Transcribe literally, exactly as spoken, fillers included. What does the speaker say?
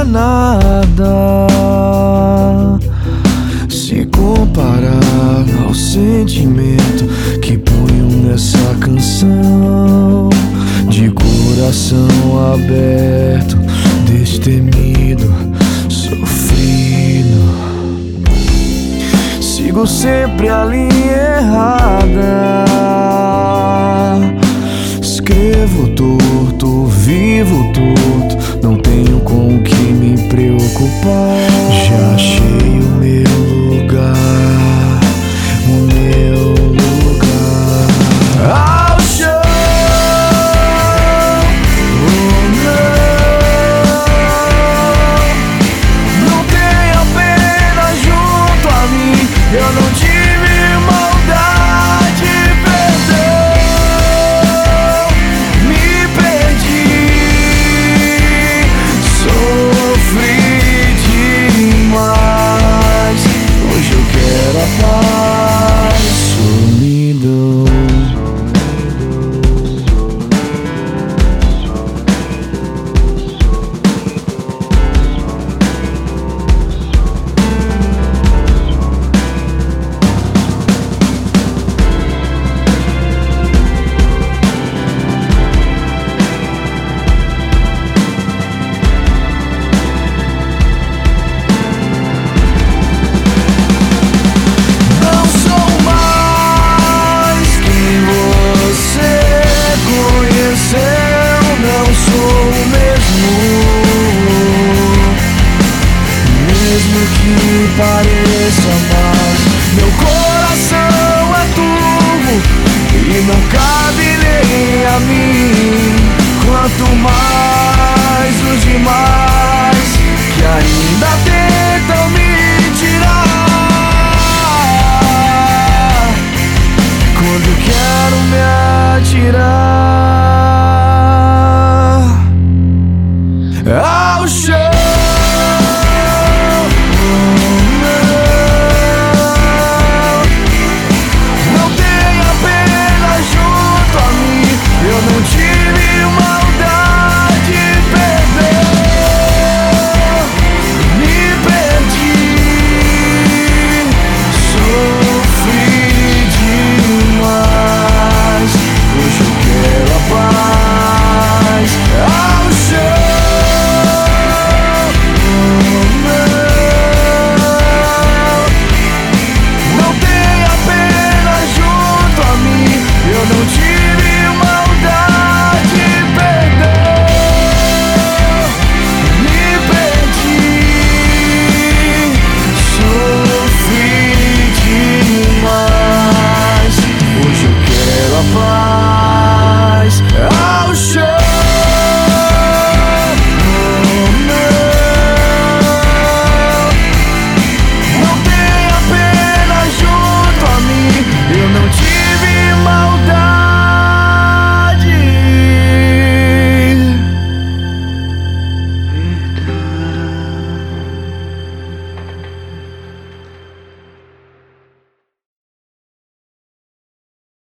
nada se comparar ao sentimento que ponho nessa canção. De coração aberto, destemido, sofrido, sigo sempre a linha errada. Escrevo torto, vivo torto, não tenho com o que me preocupar. Já achei o meu lugar, o meu lugar. Ao chão, oh não, não tenha pena junto a mim, eu não tive maldade, perdão, me perdi, sofri demais. Hoje eu quero a paz, solidão. Mesmo que pareça mais, meu coração é turvo e não cabe nem a mim. Quanto mais os demais que ainda tentam me tirar, quando quero me atirar ao chão.